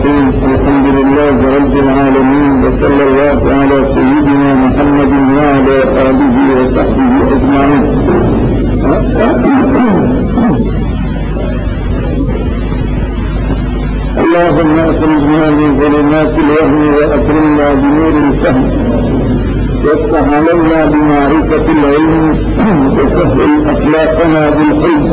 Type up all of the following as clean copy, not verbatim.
الرحيم. الحمد لله رب العالمين، وصلى الله على سيدنا محمد وعلى آله وصحبه أجمعين. اللهم أخرجنا من ظلمات الوهم وأكرمنا بنور الفهم، وافتح علينا بمعرفة العلم، وسهل أخلاقنا بالحلم،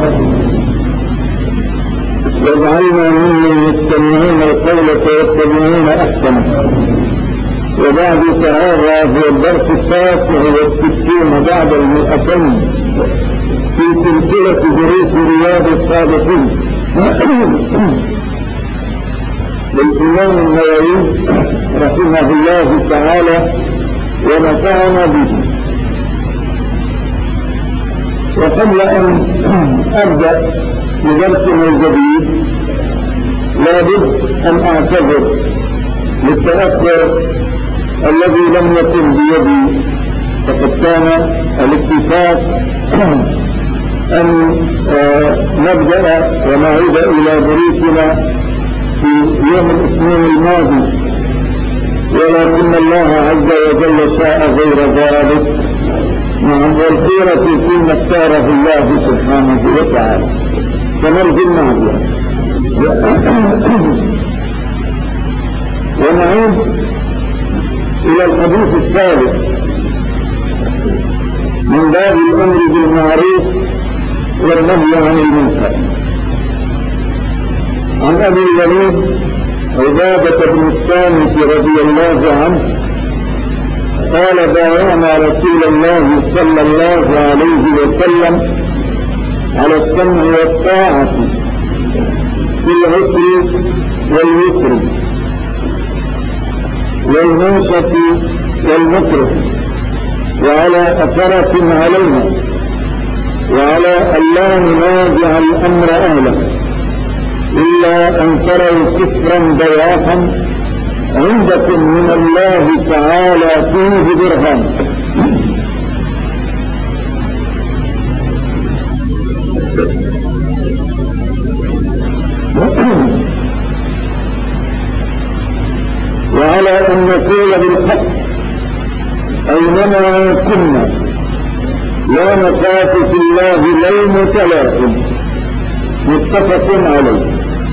واجعلنا ممن يستمعون القول فيتبعون أحسنه. وبعد فهذا هو الدرس 69 بعد 200 في سلسلة دروس رياض الصالحين للإمام النووي رحمه الله تعالى ونفعنا به. وقبل أن أبدأ بدرسنا الجديد لابد أن أعتذر للتأخر الذي لم يكن بيدي، فقد كان الاتفاق أن نبدأ ونعود إلى دروسنا في يوم الاثنين الماضي، ولكن الله عز وجل شاء غير ذلك، والخيرة فيما اختاره الله سبحانه وتعالى. فنرجو المعذرة ونعود إلى الحديث الثالث من باب الأمر بالمعروف والنهي عن المنكر. عن أبي الوليد عبادة بن الصامت رضي الله عنه قال: بايعنا رسول الله صلى الله عليه وسلم على السمع والطاعة في العسر واليسر والمنشة والمكره، وعلى أثرة علينا، وعلى أن لا ننازع الأمر أهله إلا أن تروا كفرا بواحا عندكم من الله تعالى فيه برهان. وعلى أن نقول بالحق أينما كنا، لا نخاف في الله لومة لائم. متفق عليه.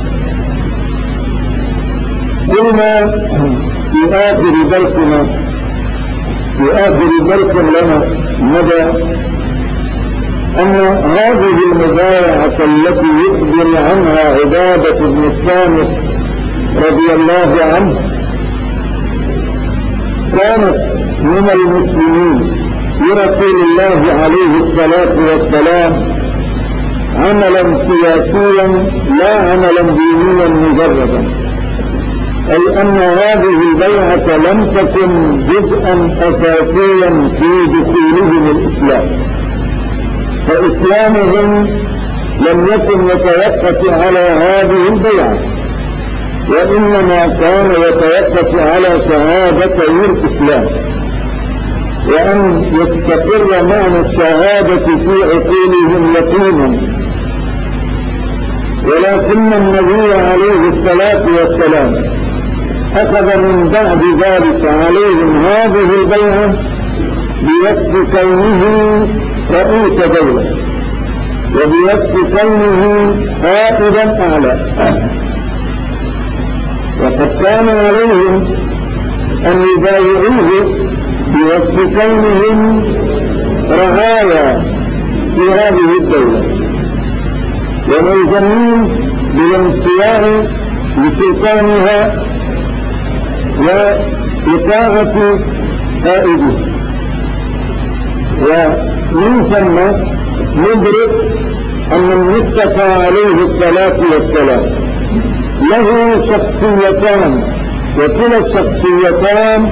قلنا في آخر درس لنا مدى أن هذه المبايعة التي يخبر عنها عبادة بن الصامت رضي الله عنه كانت من المسلمين لرسول الله عليه الصلاة والسلام عملا سياسيا لا عملا دينيا مجردا، أي أن هذه البيعة لم تكن جزءا أساسيا في دخولهم الإسلام، فإسلامهم لم يكن يتوقف على هذه البيعة، وإنما كان يتوقف على شهادتي الإسلام، وأن يستقر معنى الشهادة في عقولهم يقينا. ولكن النبي عليه الصلاة والسلام أخذ من بعد ذلك عليهم هذه البيعة بوصف كونه رئيس دولة، وبوصف كونه قائدا أعلى، وقد كان عليهم أن يبايعوه بوصف كونهم رعايا في هذه الدولة، وملزمين بالانصياع لسلطانها وإطاعة قائده. ومن ثم ندرك أن المصطفى عليه الصلاة والسلام له شخصيتان، وكلا الشخصيتان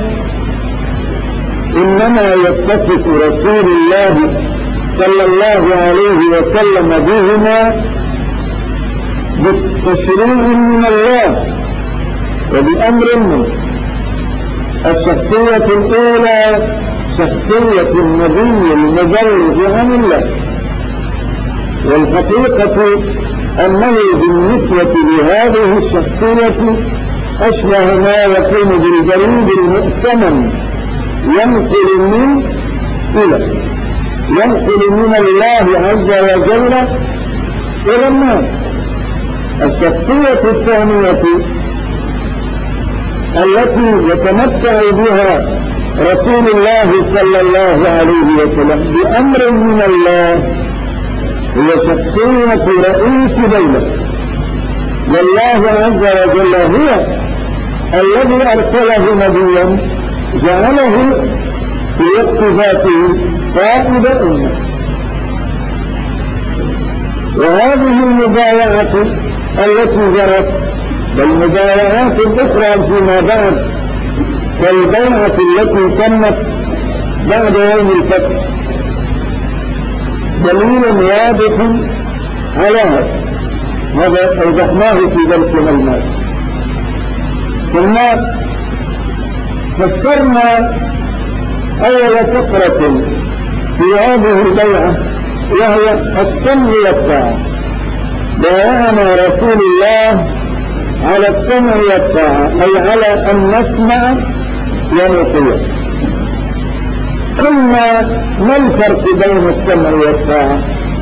إنما يتصف رسول الله صلى الله عليه وسلم بهما بالتشريع من الله وبأمر منه. الشخصية الأولى شخصية النبي المبلغ عن الله، والحقيقة أنه بالنسبة لهذه الشخصية أشبه ما يكون بالجريد المؤتمن ينقل من الله عز وجل إلى الناس. الشخصية الثانية التي يتمتع بها رسول الله صلى الله عليه وسلم بأمر من الله هي شخصية رئيس دولة، والله عز وجل هو الذي أرسله نبيا جعله في وقت ذاته قائد أمة. وهذه المبايعة التي جرت والمبايعات الأخرى فيما بعد كالبيعة التي تمت بعد يوم الفتح دليل واضح على هذا أوضحناه في درسنا الماضي. ثم فسرنا أول فقرة في هذه البيعة وهي السمع والطاعة. بايعنا رسول الله على السمع والطاعة أي على أن نسمع ونطيع. قلنا ما الفرق بين السمع والطاعة؟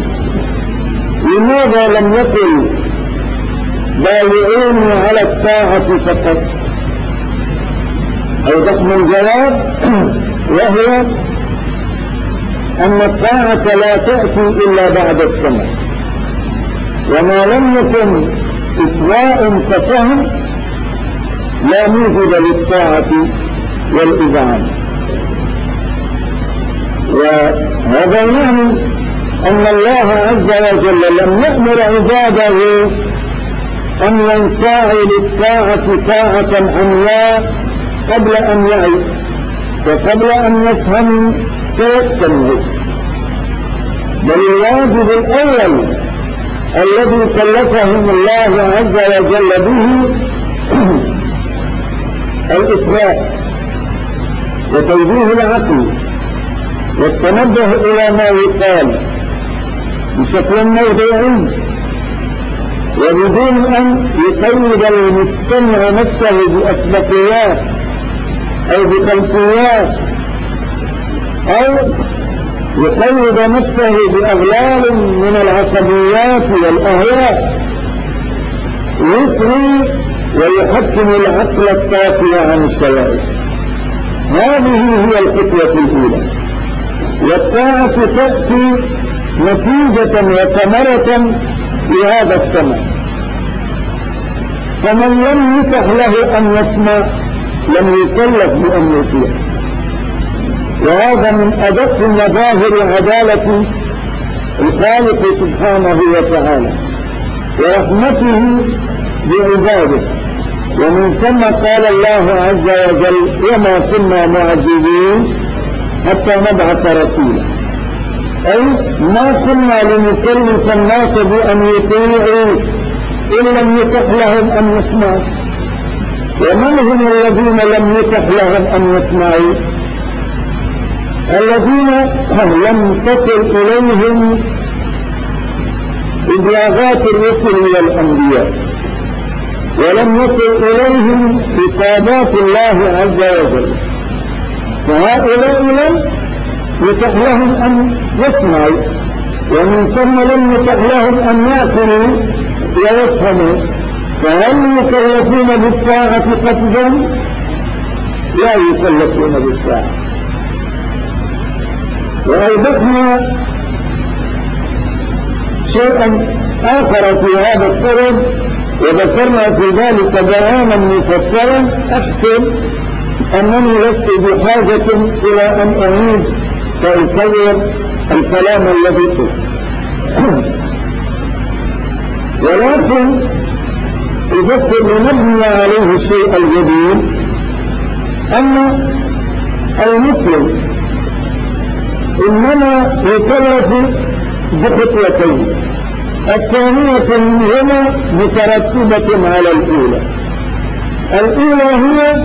لماذا لم يقل بايعوني على الطاعة فقط؟ أوضحنا الجواب وهو أن الطاعة لا تأتي إلا بعد السمع، وما لم يكن إسواء ففهم لا موجب للطاعة والإذعان. وهذا يعني أن الله عز وجل لم يأمر عباده أن ينصاعوا للطاعة طاعة عمياء قبل أن يعي وقبل أن يفهم فيتمه، بل الواجب الأول الذي كلفهم الله عز وجل به الإسراء وتوجيه العقل والتنبه إلى ما يقال بشكل موضوعي وبدون أن يقيد المستمع نفسه بأسبقيات أو بخلفيات أو يقيد نفسه بأغلال من العصبيات والأهواء يسري ويحكم العقل الصافي عن الشوائب. هذه هي الخطوة الأولى. والطاعة تأتي نتيجة وثمرة لهذا السمع. فمن لم يتح له أن يسمع لم يكلف بأن يطيع. وهذا من أدق مظاهر عدالة الخالق سبحانه وتعالى ورحمته بعباده. ومن ثم قال الله عز وجل وما كنا معذبين حتى نبعث رسولا، أي ما كنا لنكلف الناس بأن يطيعوا إن لم يتح لهم أن يسمعوا. ومن هم الذين لم يتح لهم أن يسمعوا؟ الذين لم تصل إليهم إبلاغات الرسل والأنبياء ولم يصل إليهم خطابات الله عز وجل، فهؤلاء لم يتح لهم أن يسمعوا، ومن ثم لم يتح لهم أن يأكلوا ويفهموا. فهل يكلفون بالطاعة قصدا؟ لا يكلفون بالطاعة. وأوضحنا شيئا آخر في هذا السبب وذكرنا في ذلك بيانا مفصلا. أحسن أنني لست بحاجة إلى أن أعيد فأكرر الكلام الذي قلت، ولكن أذكر لنبني عليه الشيء الجديد أن المسلم إنما يكلف بخطوتين، الثانية منهما مترتبة على الأولى. الأولى هي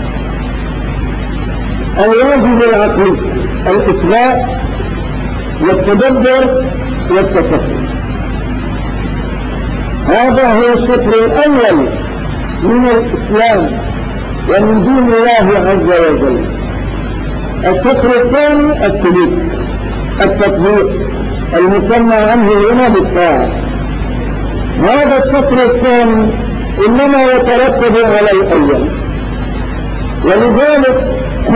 الواجب العقلي الإصلاح والتدبر والتفكر. هذا هو الشطر الأول من الإسلام ومن دين الله عز وجل. الشطر الثاني السلوك، التطبيق المسمى عنه هنا بالطاعة. هذا الشطر الثاني إنما يترتب على الأول، ولذلك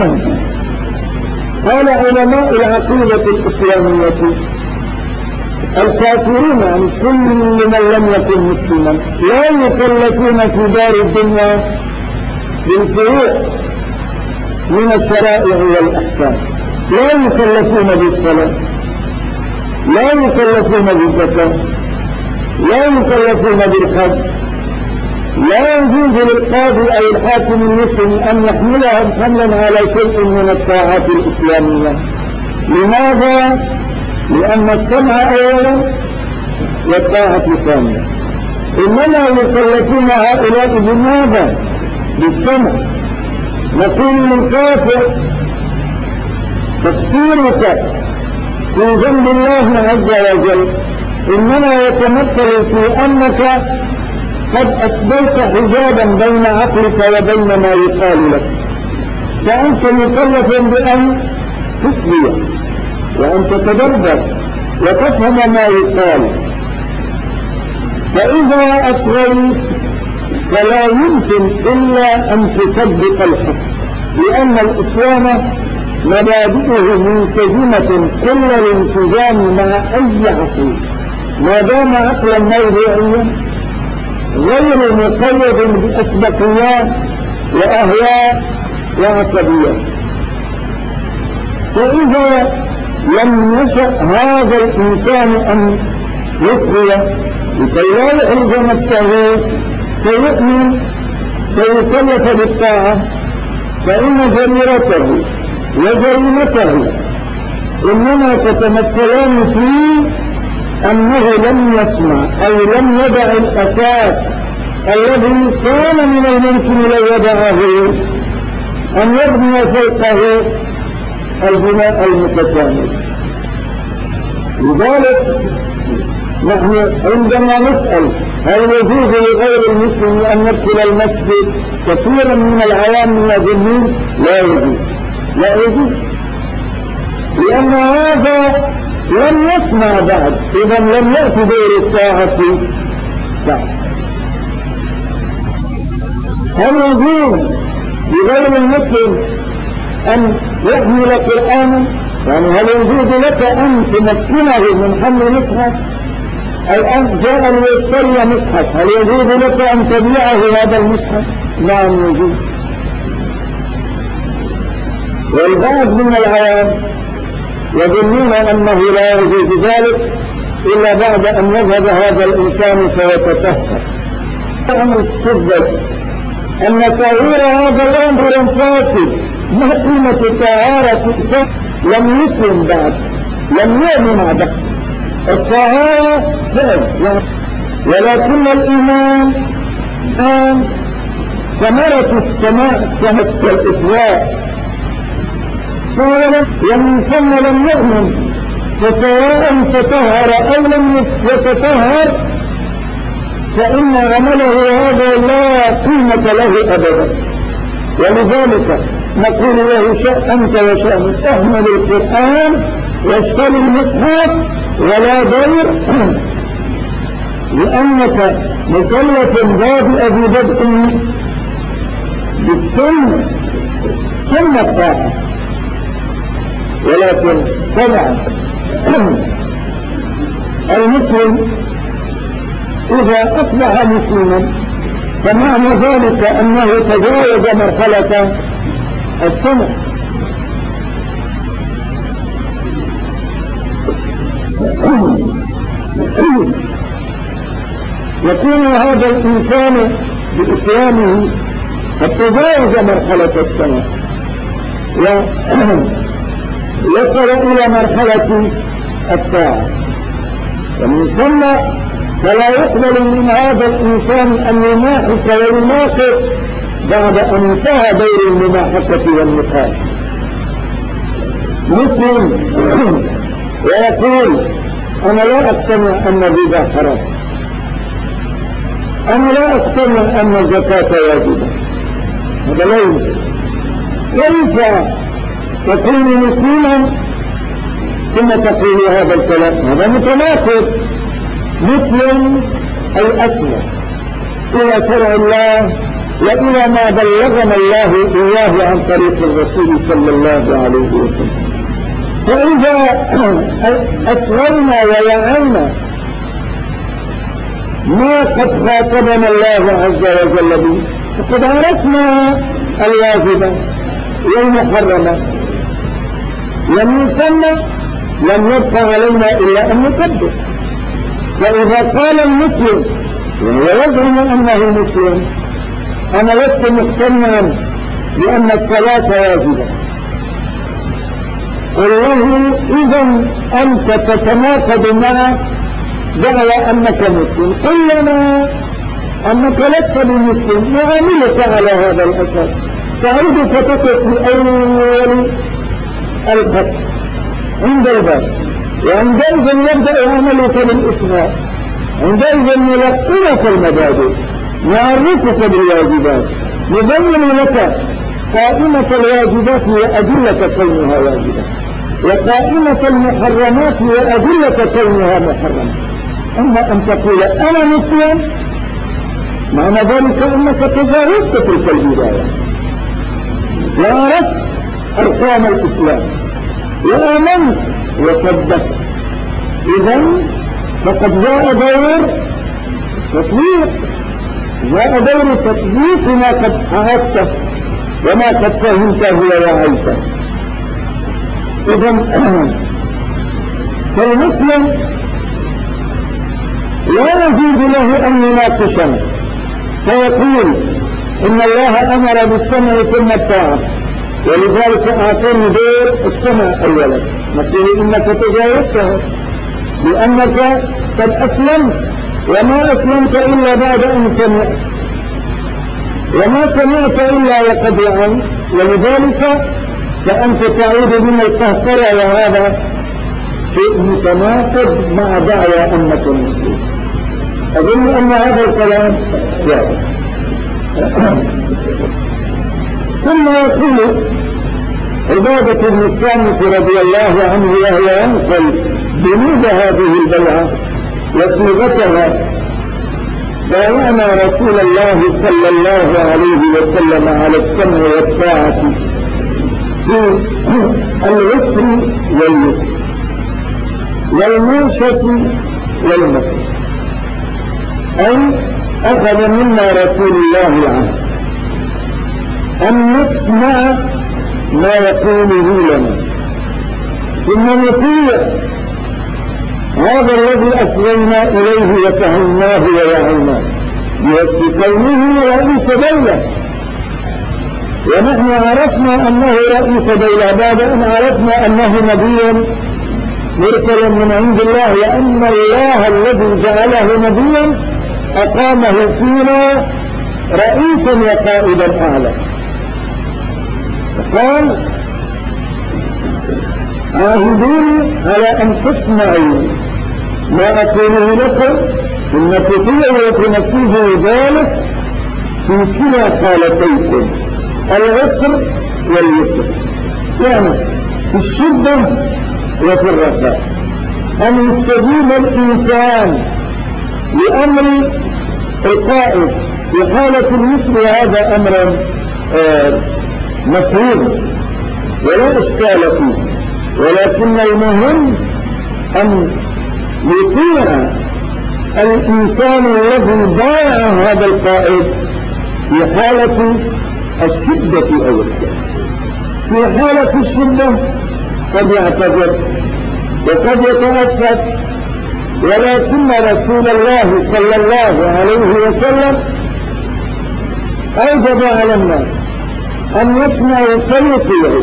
قال علماء العقيدة الإسلامية الكافرون عن كل من لم يكن مسلما لا يكلفون في دار الدنيا بالفروع من الشرائع والأحكام، لا يكلفون بالصلاة، لا يكلفون بالزكاة، لا يكلفون بالحج. لا يجوز للقاضي أو الحاكم المسلم أن يحملهم حملا على شيء من الطاعات الإسلامية. لماذا؟ لأن السمع أولا والطاعة ثانيا. إنما يكلفون هؤلاء بماذا؟ بالسمع. نقول للكافر تفسيرك في ذنب الله عز وجل إنما يتمثل في أنك قد أسبلت حجابا بين عقلك وبين ما يقال لك، فأنت مكلف بأن تسري وأن تتدبر وتفهم ما يقال. فإذا أصغيت فلا يمكن إلا أن تصدق الحق، لأن الإسلام مبادئه منسجمة كل الانسجام مع أي عقل ما دام عقلا موضوعيا غير مقيد بأسبقيات وأهواء وعصبيات. فإذا لم يشأ هذا الإنسان أن يصغي لكي لا يحرج نفسه فيؤمن فيكلف بالطاعة، فإن جريرته وجريمته إنما تتمثلان في أنه لم يسمع أو لم يدع الأساس الذي كان من الممكن لو يدعه أن يبني فوقه البناء المتكامل. لذلك نحن عندما نسأل هل يجوز لغير المسلم أن يدخل المسجد، كثيرا من العوام يظنون لا يجوز، لا يجوز، لأن هذا لم يسمع بعد، إذا لم يأتي دور الطاعة بعد. هل يجوز لغير المسلم أن يحمل قرآنا؟ يعني هل يجوز لك أن تمكنه من حمل مصحف؟ الآن جاء ليشتري مصحف، هل يجوز لك أن تبيعه هذا المصحف؟ نعم يجوز. والبعض من العوام يظنون أنه لا يجوز ذلك إلا بعد أن يذهب هذا الإنسان فيتطهر. أن السبب أن تغيير هذا الأمر فاسد. ما قيمة طهارة لم يسلم بعد، لم يؤمن بعد؟ الطهارة فعل، ولكن الإيمان ثمرة السماء تمس الإسراء، ومن ثم لم يؤمن، فسواء تطهر أو لم يتطهر فإن عمله هذا لا قيمة له أبدا. ولذلك نقول له أنت وشأن احمل القرآن واشتري المصحف ولا غير، لأنك مكلف بادئ ببدء بالسنة ثم الطاعة. ولكن طبعا المسلم إذا أصبح مسلما فمعنى ذلك أنه تجاوز مرحلة السنة. يكون هذا الإنسان بإسلامه قد تجاوز مرحلة السنة ويصل إلى مرحلة الطاعة، ومن ثم فلا يقبل من هذا الإنسان أن يماحك ويناقش بعد أن انتهى دور المماحكة والنقاش. مسلم ويقول أنا لا أقتنع أن الربا حرام، أنا لا أقتنع أن الزكاة واجبة، هذا لا يمكن. كيف تكون مسلما ثم تقول هذا الكلام؟ هذا متناقض. مسلم أي أسلم إلى شرع الله وإلى ما بلغنا الله إياه عن طريق الرسول صلى الله عليه وسلم. فإذا أسررنا ووعينا ما قد خاطبنا الله عز وجل به فقد عرفنا الواجبة والمحرمة، لم يسمى لم يبقى علينا إلا أن نكبر. فإذا قال المسلم وهو يزعم أنه مسلم أنا لست مقتنعا بأن الصلاة واجبة، قل له إذا أنت تتناقض مع دعوى أنك مسلم، قل لنا أنك لست بمسلم وعملت على هذا الأساس، تعود فتقف في أول الخط عند الباب، وعندئذ يبدأ عملك بالإصغاء، عندئذ نلقنك المبادئ، نعرفك بالواجبات، نبين لك قائمة الواجبات وأدلة كونها واجبة، وقائمة المحرمات وأدلة كونها محرمة. أما أن تقول أنا مسلم معنى ذلك أنك تجاوزت تلك البداية وعرفت أركان الإسلام وآمنت وصدقت، إذن فقد جاء دور تطبيق، جاء دور تطبيق ما قد عرفته وما قد فهمته ووعيته. إذن فالمسلم لا يجوز له أن يناقشنا فيقول إن الله أمر بالسمع ثم الطاعة ولذلك أعطيني دور السمع أولا، نقول إنك تجاوزته لأنك قد أسلمت وما أسلمت إلا بعد أن سمعت وما سمعت إلا وقد وعيت، ولذلك فأنت تعود من القهقرة وهذا شيء متناقض مع دعوى أنك مسلم. أظن أن هذا الكلام جاء. ثم يقول عبادة بن الصامت رضي الله عنه وهو ينقل بنود هذه البيعة وصيغتها: بايعنا رسول الله صلى الله عليه وسلم على السمع والطاعة في العسر واليسر والمنشة والمكر، أي أخذ منا رسول الله العهد أن نسمع ما يقوله لنا ثم نطيع هذا الذي أسلمنا إليه وفهمناه ووعيناه بوصف كونه رئيس دولة، ونحن عرفنا أنه رئيس دولة بعد أن عرفنا أنه نبي مرسلا من عند الله، وأن الله الذي جعله نبيا أقامه فينا رئيسا وقائدا أعلى. قال: عاهدوني على أن تسمعوا ما أقوله لكم ثم تطيعوا وتنفذوا ذلك في كلا حالتيكم العسر واليسر، يعني في الشدة وفي الرخاء، أن يستجيب الإنسان لأمر القائد في حالة اليسر، هذا أمر مفهوم ولا إشكال فيه، ولكن المهم أن يطيع الإنسان الذي بايع هذا القائد في حالة الشدة أو الكفر. في حالة الشدة قد يعتذر وقد يتأثر، ولكن رسول الله صلى الله عليه وسلم أوجب على الناس أن يسمعوا فيطيعوا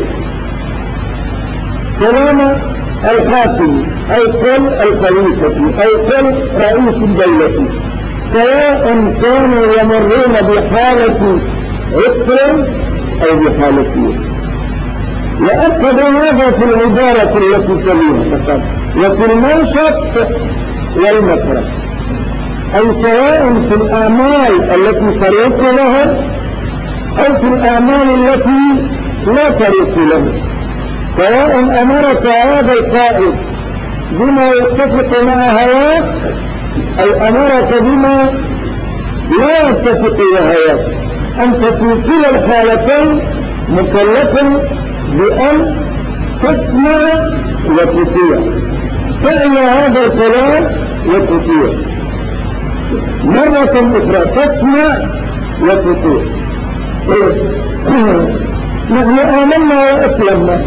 كلام الحاكم أو قول الخليفة أو قول رئيس الدولة، سواء كانوا يمرون بحالة عسر أو بحالة يسر. وأكد هذا في العبارة التي تليها فقط: وفي المنشط والمكره. أي سواء في الأعمال التي طريق لها أو في الأعمال التي لا طريق لها، سواء أمرك هذا القائد بما يتفق مع هواك أو أمرك بما لا يتفق مع هواك، أنت في كلا الحالتين مكلف بأن تسمع وتطيع، فعل هذا الكلام وتطيع مرة أخرى، تسمع وتطيع. نحن آمنا وأسلمنا،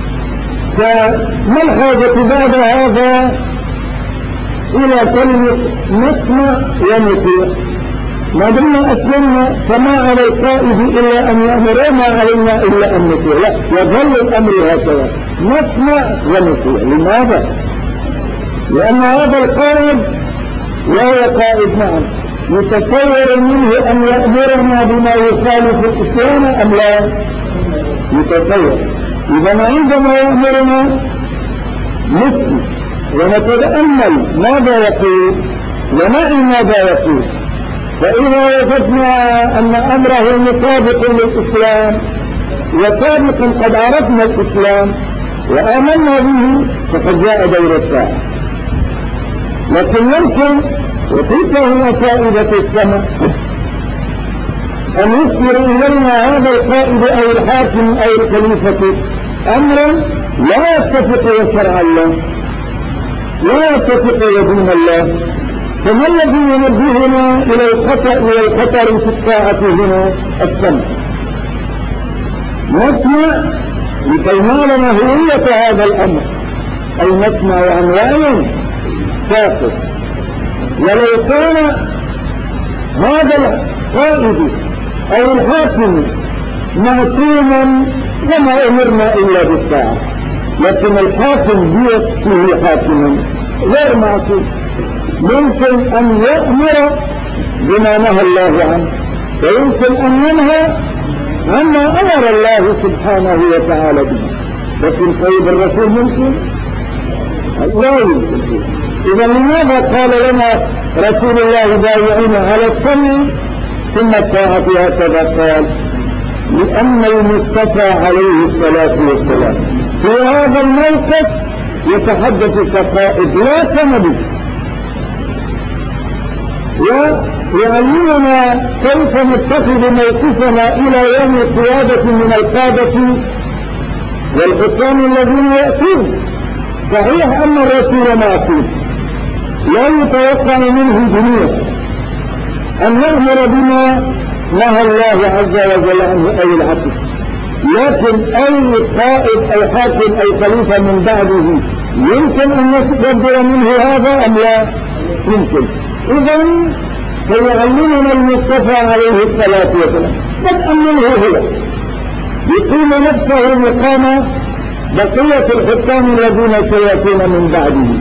فما الحاجة بعد هذا إلى كلمة نسمع ونطيع؟ ما دمنا أسلمنا فما على القائد إلا أن يأمر، ما علينا إلا أن نطيع. لا، يظل الأمر هكذا، نسمع ونطيع. لماذا؟ لأن هذا القائد وهو قائد معنا يتصور منه أن يأمرنا بما يخالف الإسلام أم لا؟ يتصور. إذا عندما يأمرنا نسمع ونتأمل ماذا يقول ونعي ماذا يقول، فإذا وجدنا أن أمره مطابق للإسلام وسابقا قد عرفنا الإسلام وآمنا به فقد جاء دور الطاعة. لكن يمكن، وتلك هي فائدة السمع، أن يصدر إلينا هذا القائد أو الحاكم أو الخليفة أمرا لا يتفق وشرع الله، لا يتفق ودين الله، فما الذي ينبهنا إلى الخطر في الطاعة هنا؟ السمع. نسمع لكي نعلم هوية هذا الأمر، أي نسمع عن وعي كافر. ولو كان هذا القائد أو الحاكم معصوما لما أمرنا إلا بالطاعة، لكن الحاكم بوصفه حاكما غير معصوم، يمكن أن يأمر بما نهى الله عنه ويمكن أن ينهى عما أمر الله سبحانه وتعالى به، لكن طيب الرسول ممكن؟ لا يمكن. إذا لماذا قال لنا رسول الله بايعون على السمع ثم الطاعة هكذا قال؟ لأن المصطفى عليه الصلاة والسلام في هذا الموقف يتحدث كقائد لا كنبي، ويعلمنا كيف نتخذ موقفنا إلى يوم القيادة من القادة والحكام الذين يأتون. صحيح أن الرسول معصوم لا يتوقع منه جميع أن يأمر بما نهى الله عز وجل عنه أي العكس، لكن أي قائد أو حاكم أو خليفة من بعده يمكن أن يصدر منه هذا أم لا؟ يمكن. إذن فيعلمنا المصطفى عليه الصلاة والسلام بدءا منه هو يقيم نفسه مقام بقية الحكام الذين سيأتون من بعده.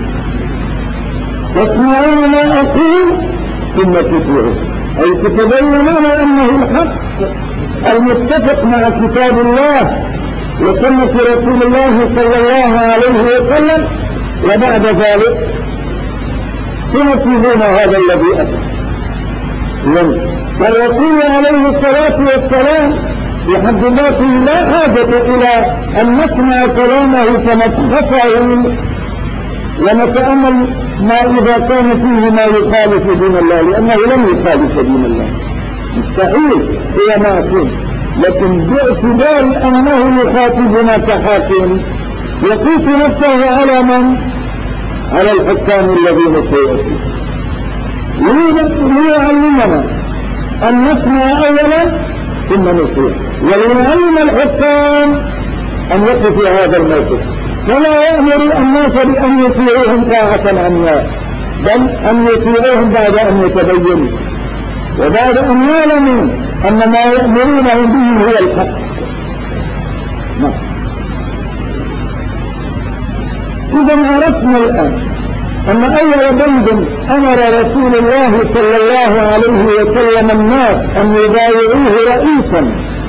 تسمعون ما أقول ثم تطيعون، أي تتبينون أنه الحق المتفق مع كتاب الله وسنة رسول الله صلى الله عليه وسلم، وبعد ذلك تنفذون هذا الذي أتى. فالرسول عليه الصلاة والسلام بحد ذاته لا حاجة إلى أن نسمع كلامه فنتخصه ونتأمل ما إذا كان فيه ما يخالف دين الله، لأنه لم يخالف دين الله مستحيل، هي معصوم، لكن باعتبار أنه يخاطبنا كحاكم يقيس نفسه على من؟ على الحكام الذين سيأتون، ليعلمنا أن نسمع أولا ثم نطيع، وليعلم الحكام أن يقف في هذا الموقف، فلا يأمر الناس بأن يطيعوهم طاعة عمياء، بل أن يطيعوهم بعد أن يتبينوا وبعد أن يعلموا أن ما يأمرونه به هو الحق. إذا عرفنا الآن أن أول بند أمر رسول الله صلى الله عليه وسلم الناس أن يبايعوه رئيسا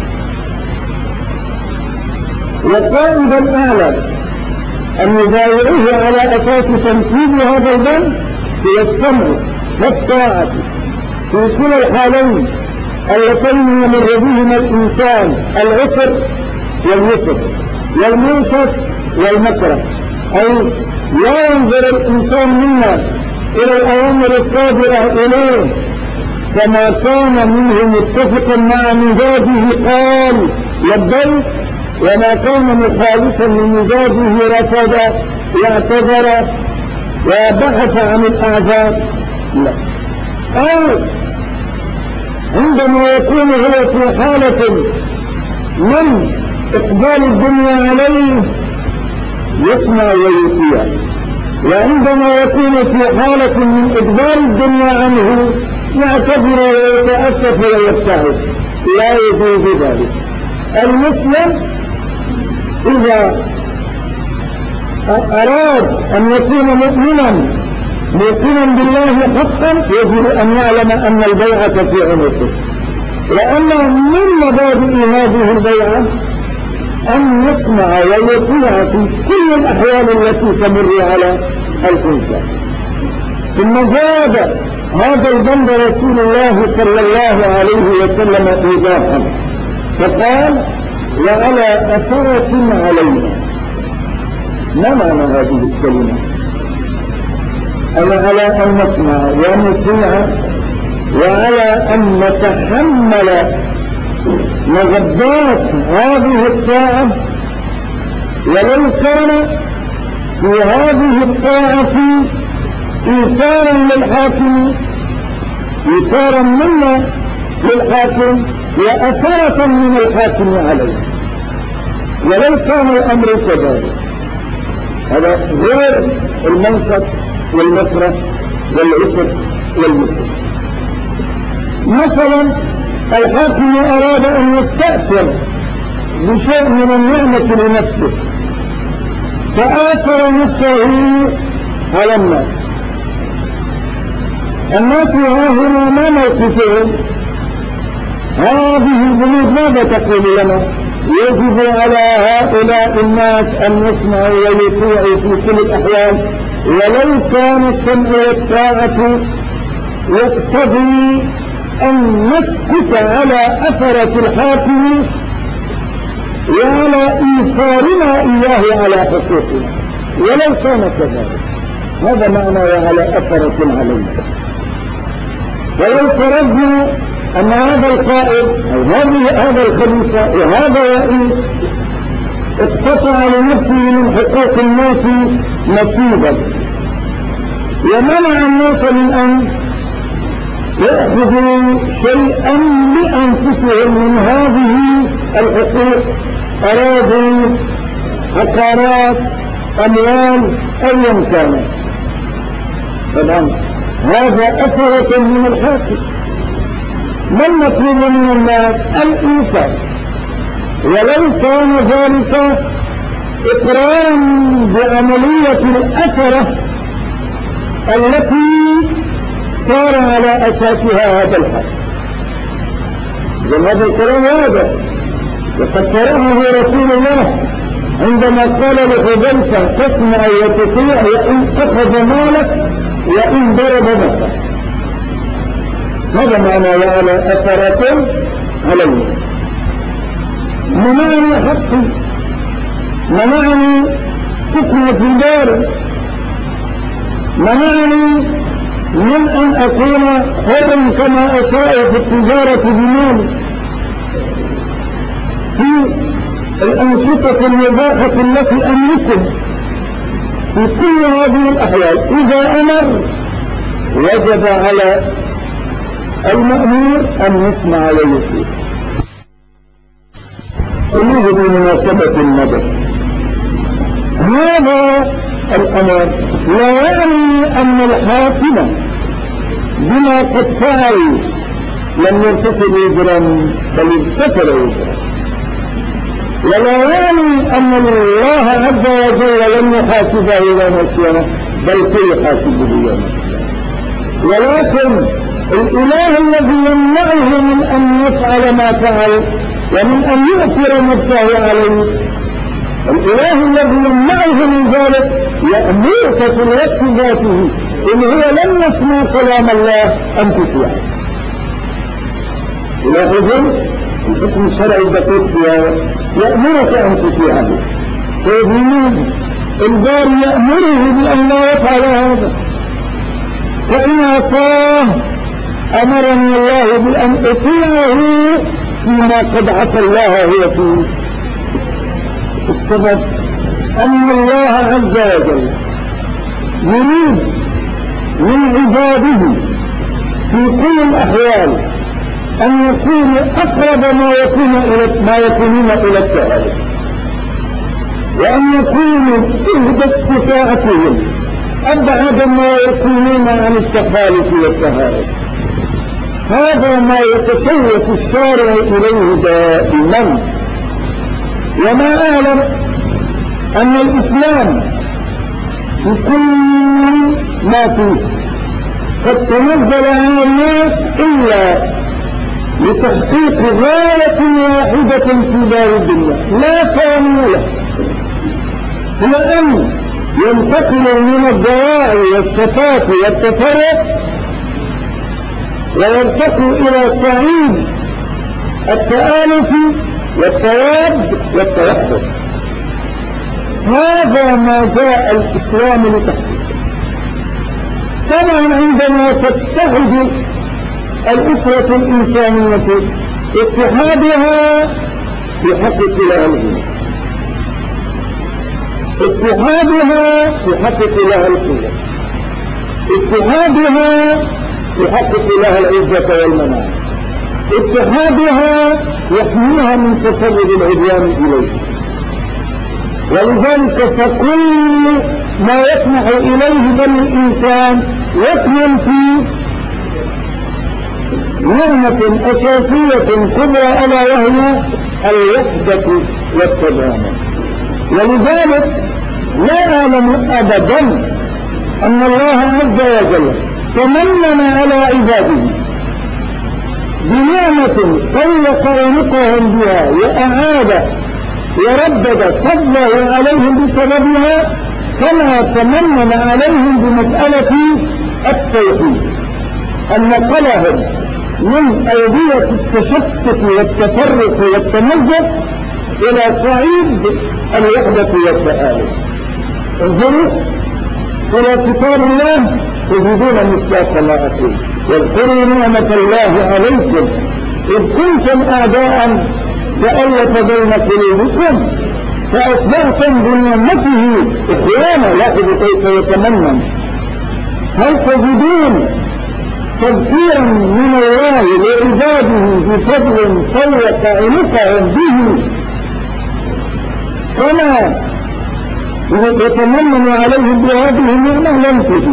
وقائدا الأعلى أن يبايعوه على أساس تنفيذ هذا البند هو السمع فالطاعة في كل الحالين اللتين يمر بهما الإنسان العسر واليسر والمنشط والمكره، أي لا ينظر الإنسان منا إلى الأوامر الصادرة إليه كما كان منه متفقا مع مزاجه قال لبيك، وما كان مخالفا لمزاجه رفض واعتذر وبحث عن الأعذار. لا، أو عندما يكون هو في حالة من إقبال الدنيا عليه يسمع ويطيع، وعندما يكون في حالة من إقبال الدنيا عنه يعتبر ويتأسف ويبتعد، لا يجوز ذلك. المسلم إذا أراد أن يكون مؤمنا موقنا بالله حقا يجب أن يعلم أن البيعة في عنقه، وأن من مبادئ هذه البيعة أن يسمع ويطيع في كل الأحوال التي تمر على الإنسان. ثم زاد هذا البند رسول الله صلى الله عليه وسلم إيضاحا فقال وعلى أثرة علينا. ما معنى هذه الكلمة؟ أنا على أن نسمع ونطيع وعلى أن نتحمل مغبات هذه الطاعة، ولو كان في هذه الطاعة إيثارا للحاكم، إيثارا منا للحاكم وأثرة من الحاكم عليه، ولو كان الأمر كذلك. هذا غير المنصب والمكره والعسر واليسر. مثلا الحاكم أراد أن يستأثر بشيء من النعمة لنفسه فآثر نفسه على الناس. الناس ها هنا ما موقفهم؟ هذه البنود ماذا تقول لنا؟ يجب على هؤلاء الناس أن يسمعوا ويطيعوا في كل الأحوال، ولو كان السمع والطاعة يقتضي أن نسكت على أثرة الحاكم وعلى إيثارنا إياه على حقوقنا، ولو كان كذلك. هذا معنى وعلى أثرة علينا. ولو فرضنا أن هذا القائد أو هذا الخليفة وهذا الرئيس اقتطع لنفسه من حقوق الناس نصيبا ومنع الناس من أن يأخذوا شيئا لأنفسهم من هذه الحقوق، أراضي، عقارات، أموال، أيا كانت. طبعا هذا أثرة من الحاكم. ما المطلوب من الناس؟ الإيثار، ولو كان ذلك إقرارا بعملية الأثرة التي صار على أساسها هذا الحق. هذا الكلام واضح وقد شرعه رسول الله عندما قال لحذيفة تسمع وتطيع وإن أخذ مالك وإن ضرب نفسك. هذا معنى وعلى أثرة عليه. منعني حقي، منعني سكن في داري، منعني من أن أكون حرا كما أشاء في التجارة بمالي في الأنشطة المباحة التي أملكها في كل هذه الأحوال. إذا أمر وجب على المأمور أن يسمع ويطيع. إنه بمناسبة النظر هذا الأمر لا يعني أن الحاكم بما قد فعل لم يرتكب وزرا بل ارتكب وزرا، ولا يعني أن الله عز وجل لم يحاسبه يوم القيامة بل سيحاسبه يوم القيامة. ولكن الإله الذي يمنعه من أن يفعل ما فعل ومن أن يؤثر نفسه عليه، الإله الذي يمنعه من ذلك يأمرك في الوقت ذاته إن هو لم يسمع كلام الله أن تطيعه. إذن الحكم الشرعي الدقيق فيها يأمرك أن تطيعه. فإذن الباري يأمره بأن لا يفعل هذا، فإن عصاه أمرني الله بأن أطيعه فيما قد عصى الله هو فيه. السبب أن الله عز وجل يريد من عباده في كل الأحوال أن يكونوا أقرب ما يكونون إلى التعالي، وأن يكونوا إهدى استطاعتهم أبعد ما يكونون عن التخالف والتهارب. هذا ما يتشوف الشارع إليه دائما. وما أعلم أن الإسلام بكل ما فيه قد تنزل على الناس إلا لتحقيق غاية واحدة في دار الدنيا لا ثانية له، هي أن ينتقلوا من الضواعي والصفات والتفرق ويرتقوا إلى صعيد التآلف والتواد والتوحد. هذا ما جاء الإسلام لتحقيقه. طبعا عندما تتحد الأسرة الإنسانية اتحادها يحقق لها الغنى، اتحادها يحقق لها القوة، اتحادها يحقق لها العزة والمناعة، اتحادها يحميها من تسرب العدوان إليه. ولذلك فكل ما يطمح إليه بني الإنسان يكمن في نعمة أساسية كبرى ألا وهي الوحدة والتضامن. ولذلك لا أعلم أبدا أن الله عز وجل تمنن على عباده بنعمة طلق عنقهم بها وأعاد وردد فضله عليهم بسببها كما تمنن عليهم بمسألة التوحيد، أن نقلهم من أيدية التشتت والتفرق والتمزق إلى صعيد الوحدة والتآلف. انظروا إلى كتاب الله تجدون مصداق ما أقول. واذكروا نعمة الله عليكم إذ كنتم أعداء فألف بين قلوبكم فأصبحتم بنعمته إخوانا. لاحظوا كيف يتمنن. هل تجدون تذكيرا من الله لعباده بفضل طلق عنقهم به كما يتمنن عليهم بهذه النعمة لم تجد.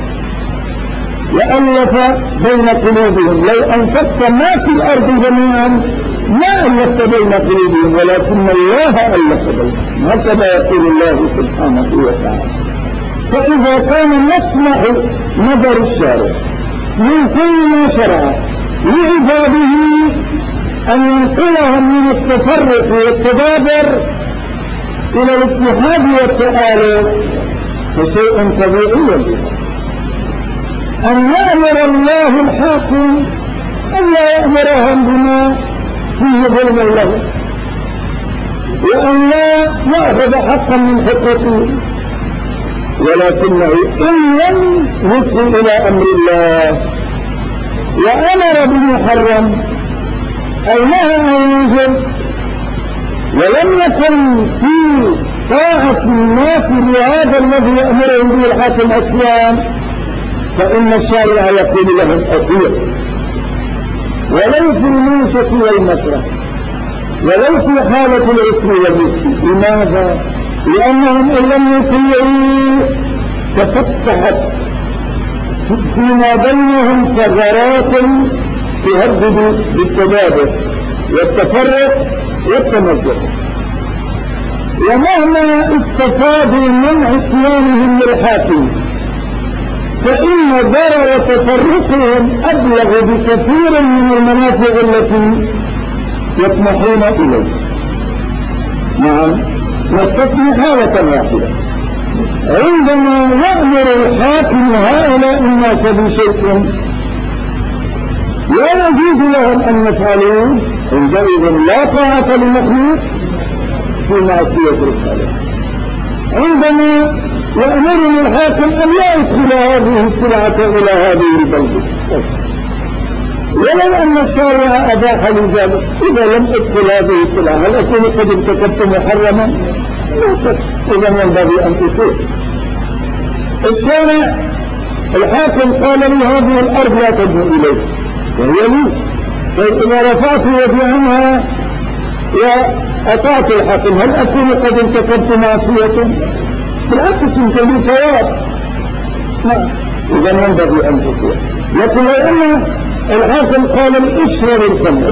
وألف بين قلوبهم. لو أنفقت ما في الأرض جميعا ما ألفت بين قلوبهم ولكن الله ألف بينهم، هكذا يقول الله سبحانه وتعالى. فإذا كان يسمح نظر الشارع من كل ما شرع لعباده أن ينقلهم من التفرق والتدابر إلى الاتحاد والتآلف فشيء طبيعي. أن يأمر الله الحاكم أن لا يأمرهم بما فيه ظلم له، وأن لا يأخذ حقا من حقوقه، ولكنه إن لم يصل إلى أمر الله وأمر بالمحرم أو نهى عن المنكر ولم يكن في طاعة الناس بهذا الذي يأمرهم به الحاكم أصلا، فإن الشارع يقول لهم أطيع، ولو في المنشط والمكره، ولو في حالة العسر واليسر. لماذا؟ لأنهم إن لم يطيعوا تفتحت فيما بينهم ثغرات تهدد بالتدابر والتفرق والتمزق. ومهما استفادوا من عصيانهم للحاكم فإن ضرر تفرقهم أبلغ بكثير من المنافع التي يطمحون إليه. نعم، نستثني حالة واحدة عندما يأمر الحاكم هؤلاء الناس بشيء لا يجوز لهم أن يفعلوه، عندئذ لا طاعة للمخلوق في معصية الخالق. عندما يأمرني الحاكم أن لا يدخل هذه السلعة إلى هذه البلدة، ولو أن الشارع أباح لي ذلك، إذا لم أدخل هذه السلعة هل أكون قد ارتكبت محرما؟ لا، إذا ينبغي أن أصير. الشارع الحاكم قال لي هذه الأرض لا تدعو إليه وهي لي، فإذا رفعت يدي عنها وأطعت الحاكم هل أكون قد ارتكبت معصية؟ بالعكس يمكن لي ثواب. لا، إذا ينبغي أن تصير. لكن لو أن الحاكم قال لي اشرب الخمر،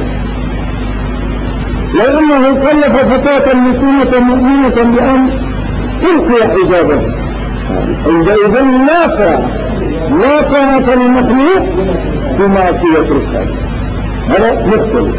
لو أنه كلف فتاة مسلمة مؤمنة بأن تلقي حجابها، عندئذ لا طاعة للمخلوق في معصية الخالق. هذا مختلف،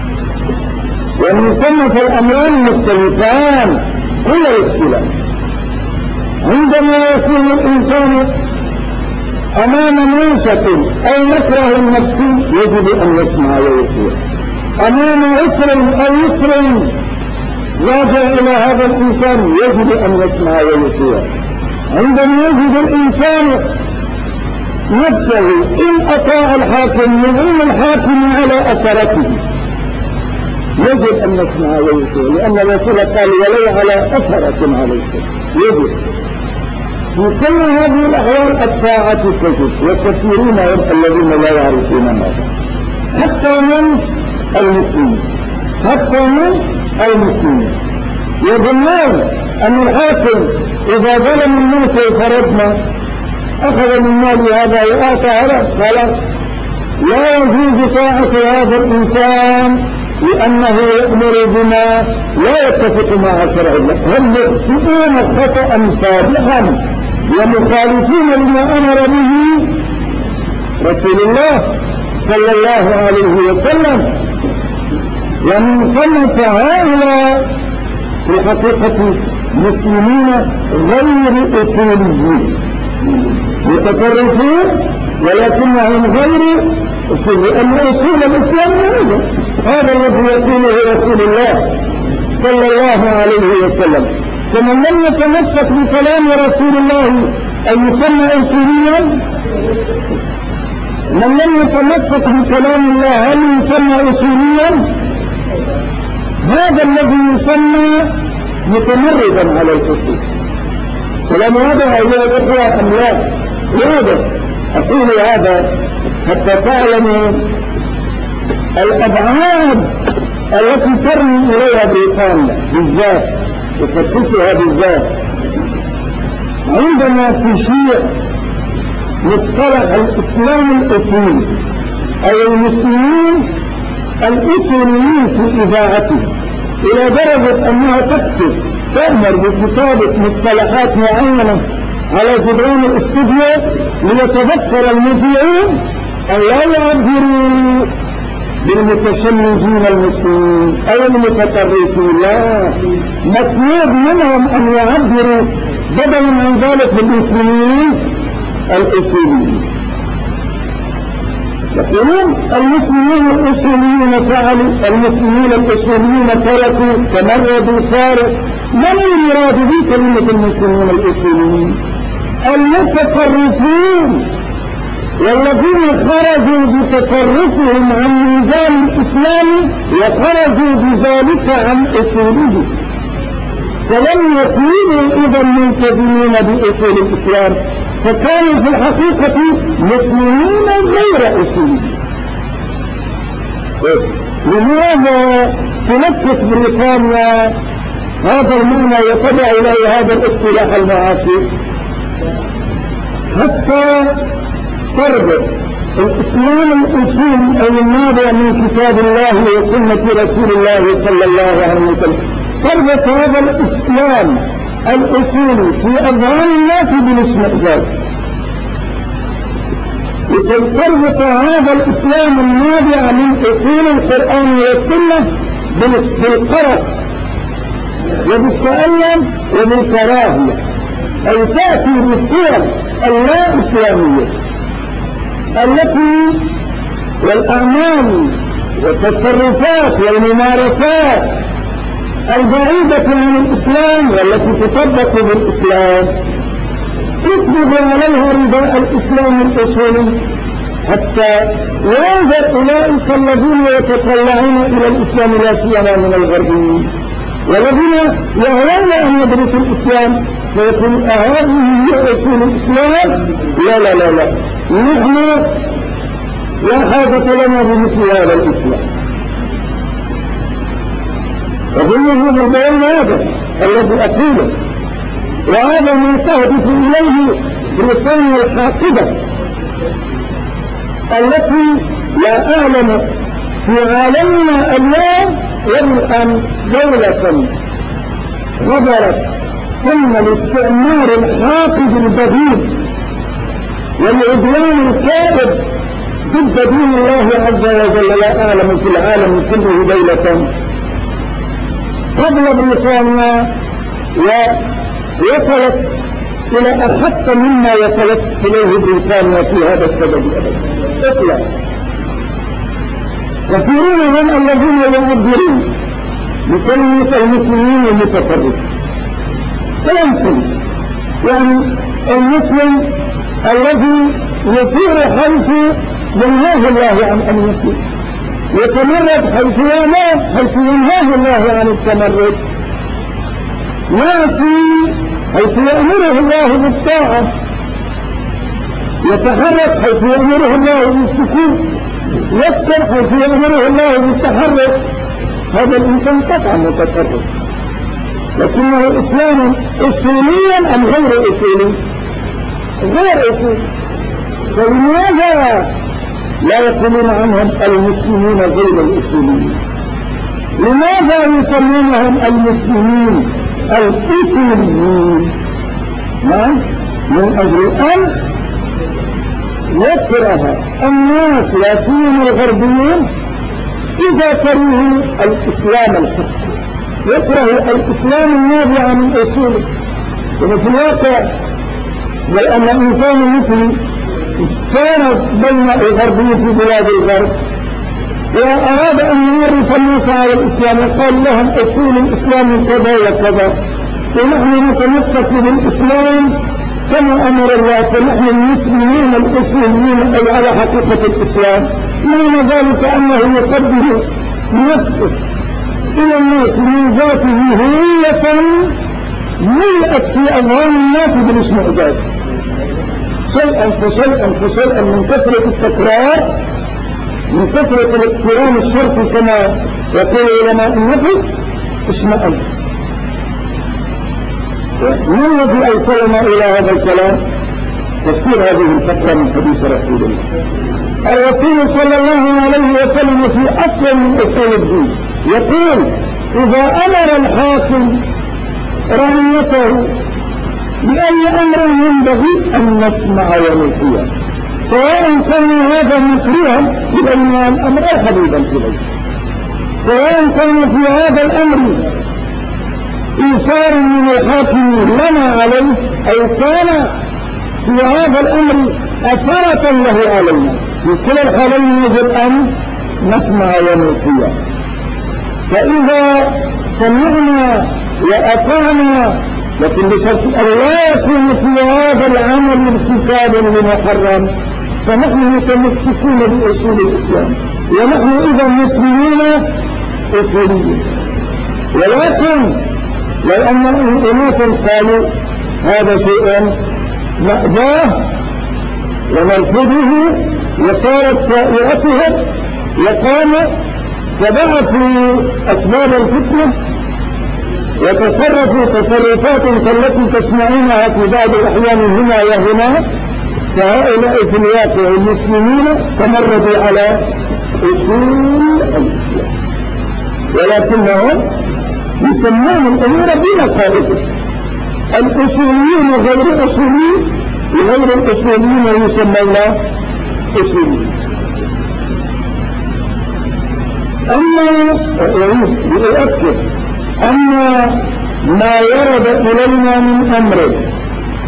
والمسمى في الأمران مختلفان كل الاختلاف. عندما يكون الإنسان أمام منشة أو مكره النفسي يجب أن يسمع ويطيع، أمام عسر أو يسر راجع إلى هذا الإنسان يجب أن يسمع ويطيع. عندما يجد الإنسان نفسه إن أطاع الحاكم يعين الحاكم على أثرته يجب أن نسمع ويطيع، لأن الرسول قال ولو على أثرة عليكم يجب. في كل هذه الأحوال الطاعة تجب، والكثيرون هم الذين لا يعرفون ماذا، حتى من المسلمين يظنون أن الحاكم إذا ظلم الناس فرضنا أخذ من مال هذا وآتى هذا، خلاص لا يجوز طاعة هذا الإنسان لأنه يأمر بما لا يتفق مع شرع الله. هم يخطئون خطأ فادحا ومخالفين لما أمر به رسول الله صلى الله عليه وسلم. ومن ثم هؤلاء في الحقيقة مسلمين غير أصوليين متطرفين، ولكنهم غير أصوليين، لأن أصول الإسلام هذا الذي يقوله رسول الله صلى الله عليه وسلم. فمن لم يتمسك بكلام رسول الله أن يسمى أصوليا، من لم يتمسك بكلام الله هل يسمى أصوليا؟ هذا الذي يسمى متمردا على الأصول. كلام هذا أيها الأخوة أم لا؟ هذا أقول هذا حتى تعلموا الأبعاد التي ترمي إليها بريطانيا بالذات وتخصصها بالذات. عندما تشيع مصطلح الإسلام الأصولي أو المسلمين الأصوليين في إذاعته إلى درجة أنها تأمر بكتابة مصطلحات معينة على جدران الاستوديو ليتذكر المذيعين أن لا يعبروا بالمتشنجين المسلمين أو المتطرفين، لا، مطلوب منهم أن يعبروا بدلا من ذلك بالمسلمين الأصوليين. يقولون المسلمين الأصوليين فعلوا، المسلمين الأصوليين تركوا، تمردوا، صاروا. من المراد بكلمة المسلمين الأصوليين؟ المتطرفون، والذين خرجوا بتطرفهم عن ميزان الإسلام وخرجوا بذلك عن أصوله، فلم يكونوا إذا ملتزمين بأصول الإسلام، فكانوا في الحقيقة مسلمين غير أصوليين. لماذا تنكس بريطانيا هذا المعنى يتبع إليه هذا الاصطلاح المعاصر حتى تربط الإسلام الأصولي أو النابع من كتاب الله وسنة رسول الله صلى الله عليه وسلم، تربط هذا الإسلام الأصولي في أذهان الناس بالاشمئزاز، لكي تربط هذا الإسلام النابع من أصول القرآن والسنة بالقرف وبالتألم وبالكراهية. أي تأتي بالصور اللا إسلامية التي والأعمال والتصرفات والممارسات البعيدة عن الإسلام والتي تطبق بالإسلام تسبب عليها رداء الإسلام الأصولي حتى ينظر أولئك الذين يتطلعون إلى الإسلام لا سيما من الغربيين والذين يهوون أن يدرسوا الإسلام فيقول هذه هي أصول الإسلام. لا لا لا لا، نحن لا حاجة لنا بمثل هذا الإسلام. وظنه بالبيان هذا الذي أقوله، وهذا ما تهدف إليه بريطانيا الحاقدة التي لا أعلم في عالمنا اليوم والأمس دولة غدرت ثم الاستعمار الحاقد البديل والعدوان الكائد ضد دين الله عز وجل. لا أعلم في العالم كله دولة قبل بريطانيا ووصلت إلى أخف مما وصلت إليه بريطانيا في هذا السبب إطلاقا. كثيرون هم الذين يعبرون بكلمة المسلمين المتفرقين فينسوا يعني المسلم الذي يسير حيث ينهاه الله عن أن يسير، يتمرد حيث ينهاه الله عن التمرد، يعصي حيث يأمره الله بالطاعة، يتحرك حيث يأمره الله بالسكون، يسكن حيث يأمره الله بالتحرك. هذا الإنسان قطعا متطرف، لكنه إسلام أصوليا أم غير أصولي؟ غير أصولي. فلماذا لا يقولون عنهم المسلمين غير الأصوليين؟ لماذا يسمونهم المسلمين الأصوليين؟ من أجل أن يكره الناس لا سيما الغربيين إذا كرهوا الإسلام الحق، يكره الإسلام النابع من أصوله. وفي الواقع لأن الإنسان مثلي سار بين الغربيين في بلاد الغرب وأراد أن يعرف الناس على الإسلام وقال لهم أصول الإسلام كذا وكذا، ونحن نتمسك بالإسلام كما أمر الله، فنحن المسلمين الأصوليين أي على حقيقة الإسلام. معنى ذلك أنه يقدم نفسه إلى الناس من ذاته هوية ملأت في أذهان الناس بالاشمئزاز شيئا فشيئا فشيئا من كثرة التكرار، من كثرة الاقتران الشرطي كما يقول علماء النفس اشمئز. ما الذي أوصلنا إلى هذا الكلام؟ تفسير هذه الفقرة من حديث رسول الله. الرسول صلى الله عليه وسلم في أصل من أصول الدين يقول إذا أمر الحاكم رعيته بأي أمر ينبغي أن نسمع ونطيع، سواء كان هذا مكروها بأن الأمر حبيبا إليه، سواء كان في هذا الأمر إيثار من الحاكم لنا عليه أو كان في هذا الأمر أثرة له علينا، في كلا الحالين يجب أن نسمع ونطيع. فإذا سمعنا وأطعنا، لكن بشرط أن لا يكون في هذا العمل ارتكاب لمحرم، فنحن متمسكون بأصول الإسلام ونحن إذا مسلمين أصوليين. ولكن لو أن أناسا قالوا هذا شيء نأباه ونرفضه وصارت سائرتهم وقاموا فبعثوا أسباب الفتنة وتصرفوا تصرفات كالتي تسمعونها في بعض الأحيان هنا وهنا، فهؤلاء في الواقع المسلمين تمردوا على أصول الإسلام، ولكنهم يسمون الأمور بمقاعدها. الأصوليين غير الأصوليين غير الأصوليين يسمون أصوليين. أما لأؤكد أن ما ورد إلينا من أمر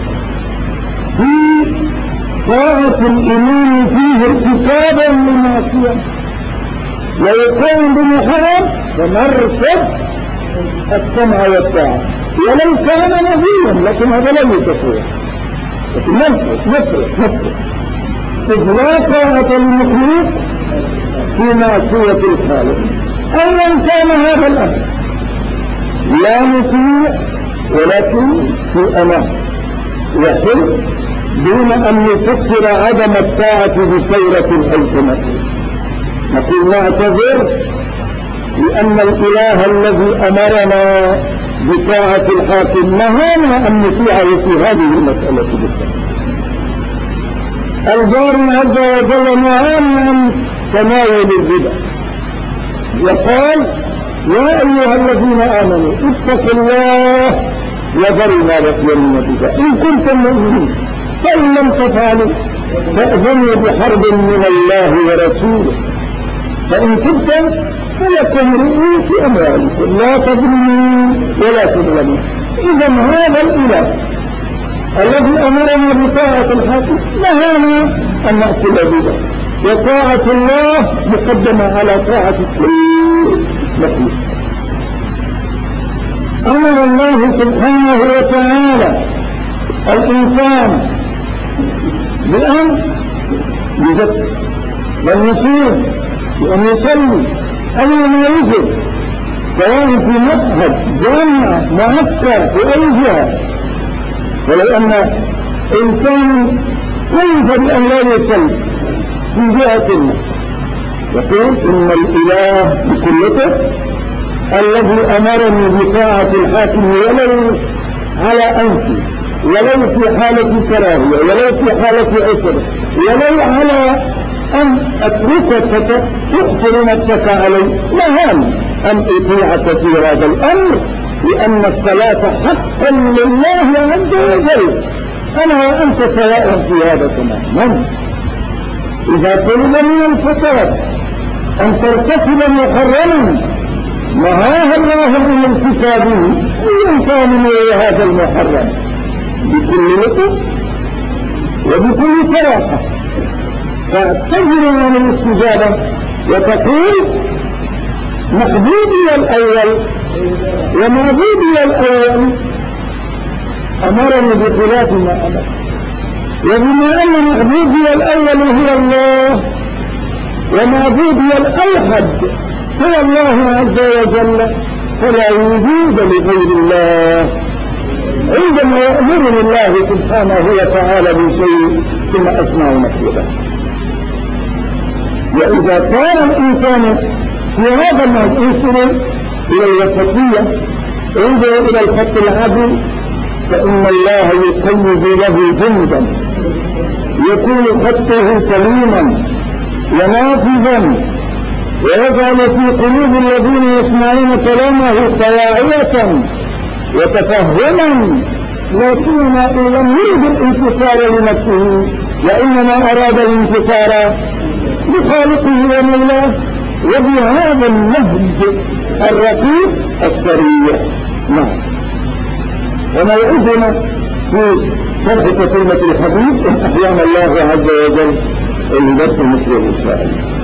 في طاعة الإمام فيه ارتكابا لمعصية ويقوم بمحرم فنرفض السمع والطاعة ولو كان نبيا، لكن هذا لا يتصور، لكن نفرق إذ لا طاعة المخلوق في معصية الخالق. أيا كان هذا الأمر لا نطيع، ولكن في أمان يحل دون أن نفسر عدم الطاعة بثورة حيث نقول نعتذر لأن الإله الذي أمرنا بطاعة الحاكم نهانا أن نطيعه في هذه المسألة بالذات. الباري عز وجل نهانا عن تناول الربا وقال يا أيها الذين آمنوا اتقوا الله وذروا ما بقي من الربا إن كنتم مؤمنين، فإن لم تفعلوا فأذنوا بحرب من الله ورسوله، فإن كنتم فلكم رؤوس أموالكم لا تظلمون ولا تظلمون. إذا هذا الإله الذي أمرنا بطاعة الحاكم نهانا أن نأكل الربا، وطاعة الله مقدمة على طاعة كل مخلوق. أمر الله سبحانه وتعالى الإنسان بأن يزكي وأن يصوم وأن يصلي أي ما يجب، سواء في معهد جامعة معسكر في أي جهة. ولو أن إنسان كيف بأن لا يصلي في جهة ما يقول إن الإله بكلته الذي أمرني بطاعة الحاكم ولو على أنفي، ولو في حالة كراهية، ولو في حالة عسر، ولو على أن أتركك تؤثر نفسك علي، نهاني أن أطيعك في هذا الأمر، لأن الصلاة حقا لله عز وجل، أنا وأنت سواء في هذا تماما. إذا طلب من الفتاة أن ترتكب محرما نهاها الله من ارتكابه وينفعل هذا المحرم بكل لطف وبكل صراحة، فتجري عن الاستجابة وتقول محبوبي الأول ومعبودي الأول أمرني بخلاف ما أمر، وبما أن محبوبي الأول هو الله ومعبودي الأوحد هو الله عز وجل فلا وجود لغير الله. عندما يأمرني الله سبحانه وتعالى بشيء ثم أسمع مطلوبا. وإذا كان الإنسان في هذا الموضوع إلى الوسطية انظر إلى الخط العدل، فإن الله يقيد له جندا يكون خطه سليما ونافذا، ويجعل في قلوب الذين يسمعون كلامه طواعية وتفهما، لا سيما إن لم يرد الانتصار لنفسه وإنما أراد الانتصار لخالقه ومولاه، وبهذا النهج الرقيق السريع. نعم. وموعدنا في شرح كلمة الحديث إن أحيانا الله عز وجل الدرس المسلم إن شاء الله.